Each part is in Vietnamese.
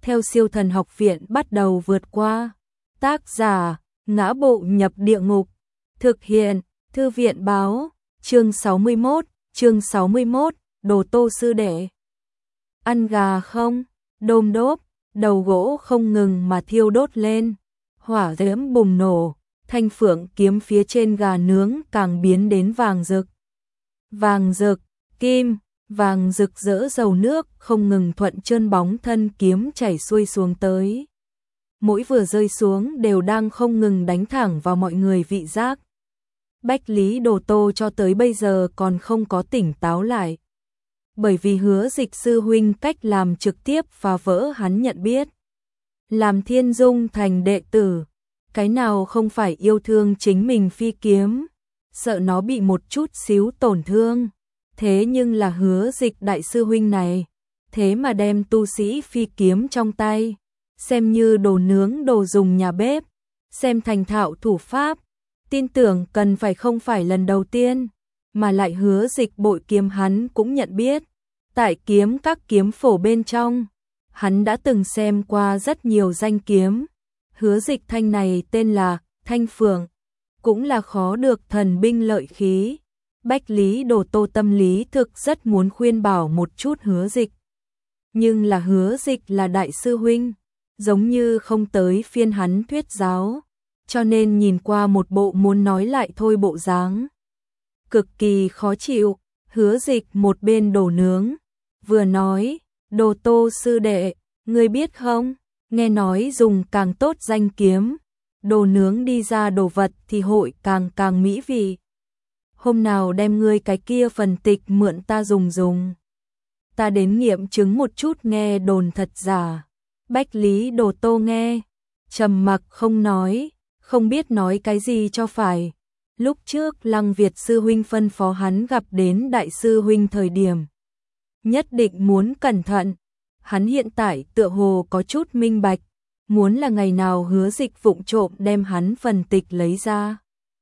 theo Siêu Thần Học Viện bắt đầu vượt qua. Tác giả: Ngã Bộ Nhập Địa Ngục. Thực hiện: Thư viện báo. Chương 61, Đồ Tô sư đệ. Ăn gà không? Đôm đốp, đầu gỗ không ngừng mà thiêu đốt lên. Hỏa diễm bùng nổ, thanh phượng kiếm phía trên gà nướng càng biến đến vàng rực. Vàng rực, kim, vàng rực rỡ dầu nước không ngừng thuận chân bóng thân kiếm chảy xuôi xuống tới. Mỗi vừa rơi xuống đều đang không ngừng đánh thẳng vào mọi người vị giác. Bách Lý Đồ Tô cho tới bây giờ còn không có tỉnh táo lại. Bởi vì Hứa Dịch sư huynh cách làm trực tiếp phá vỡ hắn nhận biết. Làm Thiên Dung thành đệ tử, cái nào không phải yêu thương chính mình phi kiếm, sợ nó bị một chút xíu tổn thương. Thế nhưng là Hứa Dịch đại sư huynh này, thế mà đem tu sĩ phi kiếm trong tay, xem như đồ nướng đồ dùng nhà bếp, xem thành thạo thủ pháp, tin tưởng cần phải không phải lần đầu tiên, mà lại Hứa Dịch bội kiếm hắn cũng nhận biết. Tại kiếm các kiếm phổ bên trong, hắn đã từng xem qua rất nhiều danh kiếm. Hứa Dịch thanh này tên là Thanh Phượng, cũng là khó được thần binh lợi khí. Bách Lý Đồ Tô tâm lý thực rất muốn khuyên bảo một chút Hứa Dịch. Nhưng là Hứa Dịch là đại sư huynh, giống như không tới phiên hắn thuyết giáo, cho nên nhìn qua một bộ muốn nói lại thôi bộ dáng. Cực kỳ khó chịu, Hứa Dịch một bên đổ nướng, vừa nói, Đồ Tô sư đệ, ngươi biết không, nghe nói dùng càng tốt danh kiếm, đồ nướng đi ra đồ vật thì hội càng mỹ vị. Hôm nào đem ngươi cái kia phần tịch mượn ta dùng. Ta đến nghiệm chứng một chút nghe đồn thật giả. Bách Lý Đồ Tô nghe, trầm mặc không nói, không biết nói cái gì cho phải. Lúc trước Lăng Việt sư huynh phân phó hắn gặp đến đại sư huynh thời điểm, nhất định muốn cẩn thận. Hắn hiện tại tựa hồ có chút minh bạch, muốn là ngày nào Hứa Dịch vụng trộm đem hắn phần tịch lấy ra.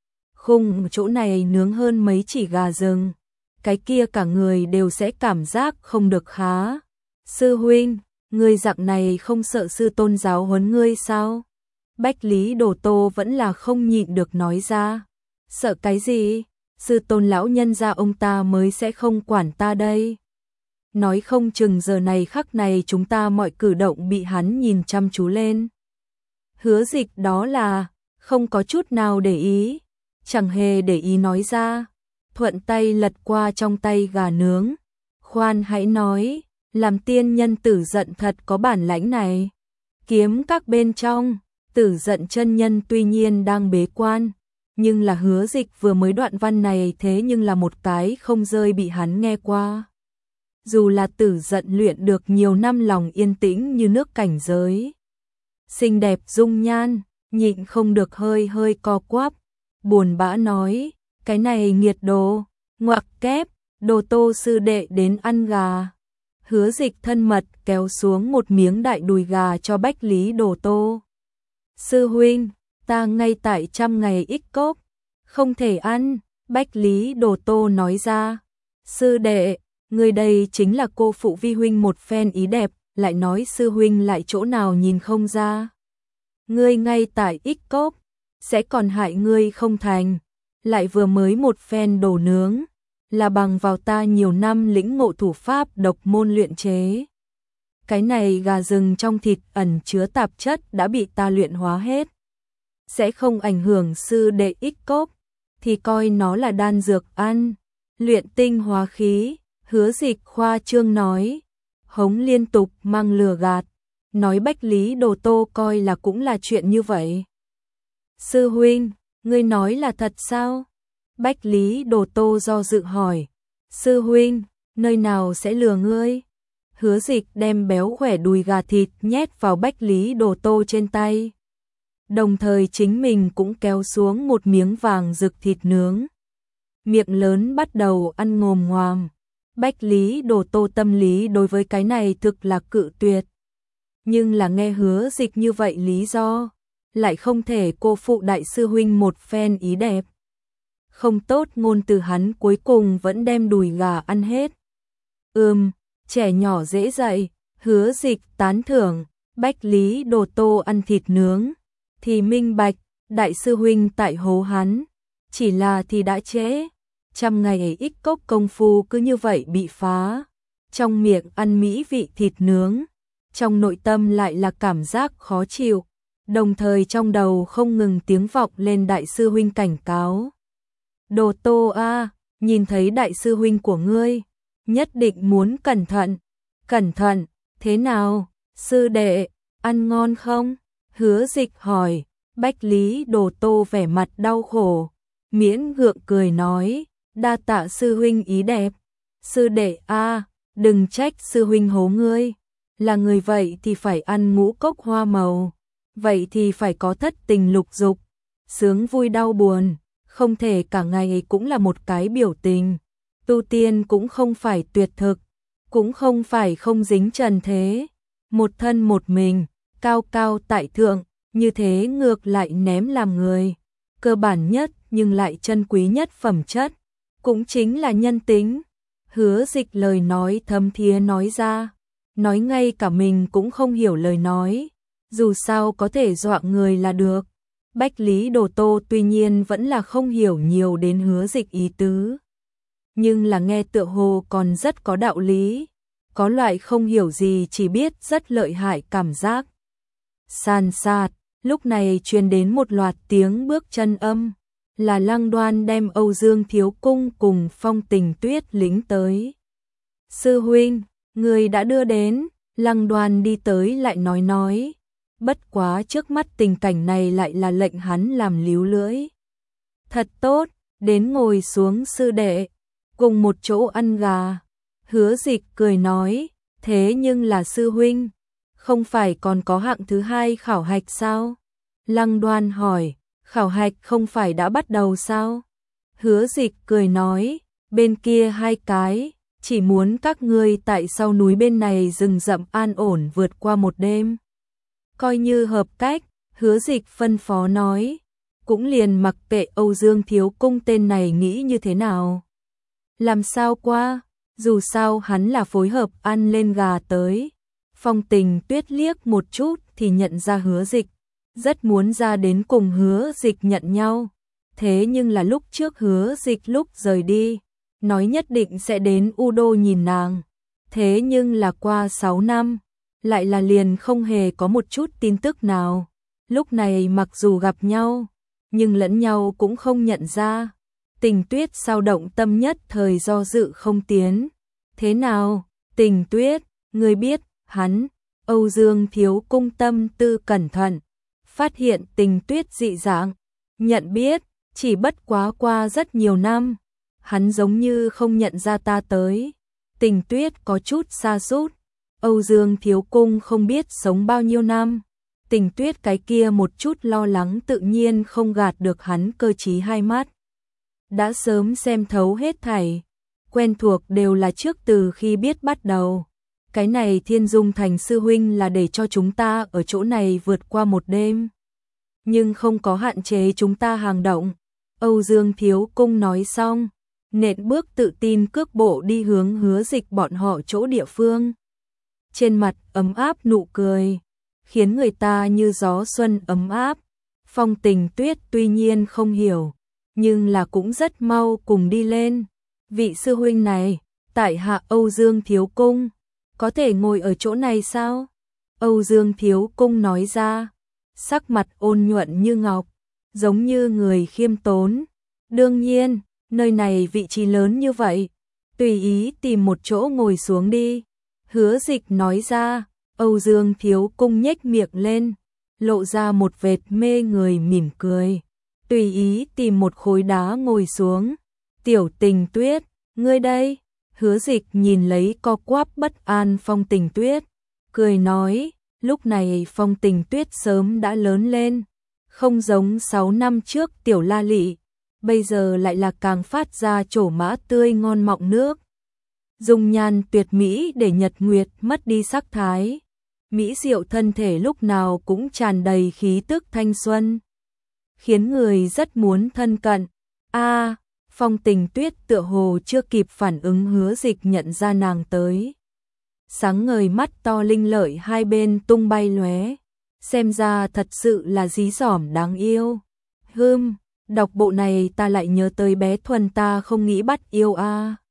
Khung chỗ này nướng hơn mấy chỉ gà rừng, cái kia cả người đều sẽ cảm giác không được khá. Sư huynh, ngươi dạng này không sợ sư tôn giáo huấn ngươi sao? Bách Lý Đồ Tô vẫn là không nhịn được nói ra. Sợ cái gì? Sư tôn lão nhân gia ông ta mới sẽ không quản ta đây. Nói không chừng giờ này khắc này chúng ta mọi cử động bị hắn nhìn chăm chú lên. Hứa Dịch đó là không có chút nào để ý, chẳng hề để ý nói ra, thuận tay lật qua trong tay gà nướng. Khoan hãy nói, làm tiên nhân Tử Dận thật có bản lãnh này. Kiếm các bên trong, Tử Dận chân nhân tuy nhiên đang bế quan, nhưng là Hứa Dịch vừa mới đoạn văn này thế nhưng là một cái không rơi bị hắn nghe qua. Dù là Tử Dận luyện được nhiều năm lòng yên tĩnh như nước cảnh giới, xinh đẹp dung nhan, nhịn không được hơi co quắp, buồn bã nói, cái này nghiệt đồ, ngoặc kép, Đồ Tô sư đệ đến ăn gà. Hứa Dịch thân mật kéo xuống một miếng đại đùi gà cho Bách Lý Đồ Tô. Sư huynh, ta ngay tại 100 ngày ích cốc, không thể ăn. Bách Lý Đồ Tô nói ra. Sư đệ, người đây chính là cô phụ vi huynh một phen ý đẹp, lại nói sư huynh lại chỗ nào nhìn không ra. Ngươi ngay tại ích cốc, sẽ còn hại ngươi không thành, lại vừa mới một phen đồ nướng, là bằng vào ta nhiều năm lĩnh ngộ thủ pháp độc môn luyện chế. Cái này gà rừng trong thịt ẩn chứa tạp chất đã bị ta luyện hóa hết, sẽ không ảnh hưởng sư đệ ích cốc, thì coi nó là đan dược ăn, luyện tinh hóa khí. Hứa Dịch khoa trương nói, hống liên tục mang lừa gạt, nói Bách Lý Đồ Tô coi là cũng là chuyện như vậy. Sư huynh, ngươi nói là thật sao? Bách Lý Đồ Tô do dự hỏi. Sư huynh, nơi nào sẽ lừa ngươi? Hứa Dịch đem béo khỏe đùi gà thịt nhét vào Bách Lý Đồ Tô trên tay, đồng thời chính mình cũng kéo xuống một miếng vàng rực thịt nướng. Miệng lớn bắt đầu ăn ngồm ngoàm. Bách Lý Đồ Tô tâm lý đối với cái này thực là cự tuyệt. Nhưng là nghe Hứa Dịch như vậy lý do, lại không thể cô phụ đại sư huynh một phen ý đẹp. Không tốt ngôn từ hắn cuối cùng vẫn đem đùi gà ăn hết. Trẻ nhỏ dễ dạy, Hứa Dịch tán thưởng. Bách Lý Đồ Tô ăn thịt nướng, thì minh bạch, đại sư huynh tại hố hắn, chỉ là thì đã trễ, trăm ngày ít cốc công phu cứ như vậy bị phá, trong miệng ăn mỹ vị thịt nướng, trong nội tâm lại là cảm giác khó chịu, đồng thời trong đầu không ngừng tiếng vọng lên đại sư huynh cảnh cáo. Đồ Tô a, nhìn thấy đại sư huynh của ngươi, nhất định muốn cẩn thận, thế nào, sư đệ, ăn ngon không? Hứa Dịch hỏi. Bách Lý Đồ Tô vẻ mặt đau khổ, miễn gượng cười nói, đa tạ sư huynh ý đẹp. Sư đệ a, đừng trách sư huynh hố ngươi, là người vậy thì phải ăn ngũ cốc hoa màu, vậy thì phải có thất tình lục dục, sướng vui đau buồn, không thể cả ngày cũng là một cái biểu tình. Tu tiên cũng không phải tuyệt thực, cũng không phải không dính trần thế, một thân một mình, cao cao tại thượng, như thế ngược lại ném làm người. Cơ bản nhất nhưng lại chân quý nhất phẩm chất, cũng chính là nhân tính. Hứa Dịch lời nói thâm thiế nói ra, nói ngay cả mình cũng không hiểu lời nói, dù sao có thể dọa người là được. Bách Lý Đồ Tô tuy nhiên vẫn là không hiểu nhiều đến Hứa Dịch ý tứ, nhưng là nghe tựa hồ còn rất có đạo lý, có loại không hiểu gì chỉ biết rất lợi hại cảm giác. San sạt, lúc này truyền đến một loạt tiếng bước chân âm, là Lăng Đoan đem Âu Dương Thiếu Cung cùng Phong Tình Tuyết lĩnh tới. Sư huynh, người đã đưa đến, Lăng Đoan đi tới lại nói, bất quá trước mắt tình cảnh này lại là lệnh hắn làm líu lưỡi. Thật tốt, đến ngồi xuống sư đệ, cùng một chỗ ăn gà. Hứa Dịch cười nói, thế nhưng là sư huynh, không phải còn có hạng thứ hai khảo hạch sao? Lăng Đoan hỏi, khảo hạch không phải đã bắt đầu sao? Hứa Dịch cười nói, bên kia 2 cái, chỉ muốn các ngươi tại sau núi bên này rừng rậm an ổn vượt qua một đêm. Coi như hợp cách, Hứa Dịch phân phó nói, cũng liền mặc kệ Âu Dương Thiếu Cung tên này nghĩ như thế nào. Làm sao qua, dù sao hắn là phối hợp ăn lên gà tới. Phong Tình Tuyết liếc một chút thì nhận ra Hứa Dịch, rất muốn ra đến cùng Hứa Dịch nhận nhau. Thế nhưng là lúc trước Hứa Dịch lúc rời đi, nói nhất định sẽ đến U Đô nhìn nàng. Thế nhưng là qua 6 năm, lại là liền không hề có một chút tin tức nào. Lúc này mặc dù gặp nhau, nhưng lẫn nhau cũng không nhận ra. Tình Tuyết sao động tâm nhất thời do dự không tiến. Thế nào, Tình Tuyết, ngươi biết, hắn, Âu Dương Thiếu Cung tâm tư cẩn thận, phát hiện Tình Tuyết dị dạng, nhận biết, chỉ bất quá qua rất nhiều năm, hắn giống như không nhận ra ta tới. Tình Tuyết có chút sa sút, Âu Dương Thiếu Cung không biết sống bao nhiêu năm. Tình Tuyết cái kia một chút lo lắng tự nhiên không gạt được hắn cơ trí hai mắt. Đã sớm xem thấu hết thảy, quen thuộc đều là trước từ khi biết bắt đầu. Cái này Thiên Dung Thành sư huynh là để cho chúng ta ở chỗ này vượt qua một đêm, nhưng không có hạn chế chúng ta hành động. Âu Dương Thiếu Cung nói xong, nện bước tự tin cước bộ đi hướng Hứa Dịch bọn họ chỗ địa phương. Trên mặt ấm áp nụ cười, khiến người ta như gió xuân ấm áp. Phong Tình Tuyết tuy nhiên không hiểu, nhưng là cũng rất mau cùng đi lên. Vị sư huynh này, tại hạ Âu Dương Thiếu Cung, có thể ngồi ở chỗ này sao? Âu Dương Thiếu Cung nói ra, sắc mặt ôn nhuận như ngọc, giống như người khiêm tốn. Đương nhiên, nơi này vị trí lớn như vậy, tùy ý tìm một chỗ ngồi xuống đi. Hứa Dịch nói ra. Âu Dương Thiếu Cung nhếch miệng lên, lộ ra một vệt mê người mỉm cười, tùy ý tìm một khối đá ngồi xuống. Tiểu Tình Tuyết, ngươi đây. Hứa Dịch nhìn lấy co quắp bất an Phong Tình Tuyết, cười nói, lúc này Phong Tình Tuyết sớm đã lớn lên, không giống 6 năm trước tiểu la lị, bây giờ lại là càng phát ra trổ mã tươi ngon mọng nước. Dung nhan tuyệt mỹ để Nhật Nguyệt mất đi sắc thái, mỹ diệu thân thể lúc nào cũng tràn đầy khí tức thanh xuân, khiến người rất muốn thân cận. Phong Tình Tuyết tựa hồ chưa kịp phản ứng, Hứa Dịch nhận ra nàng tới. sáng ngời mắt to linh lợi hai bên tung bay lóe. Xem ra thật sự là dí dỏm đáng yêu. Đọc bộ này ta lại nhớ tới bé Thuần ta không nghĩ bắt yêu a.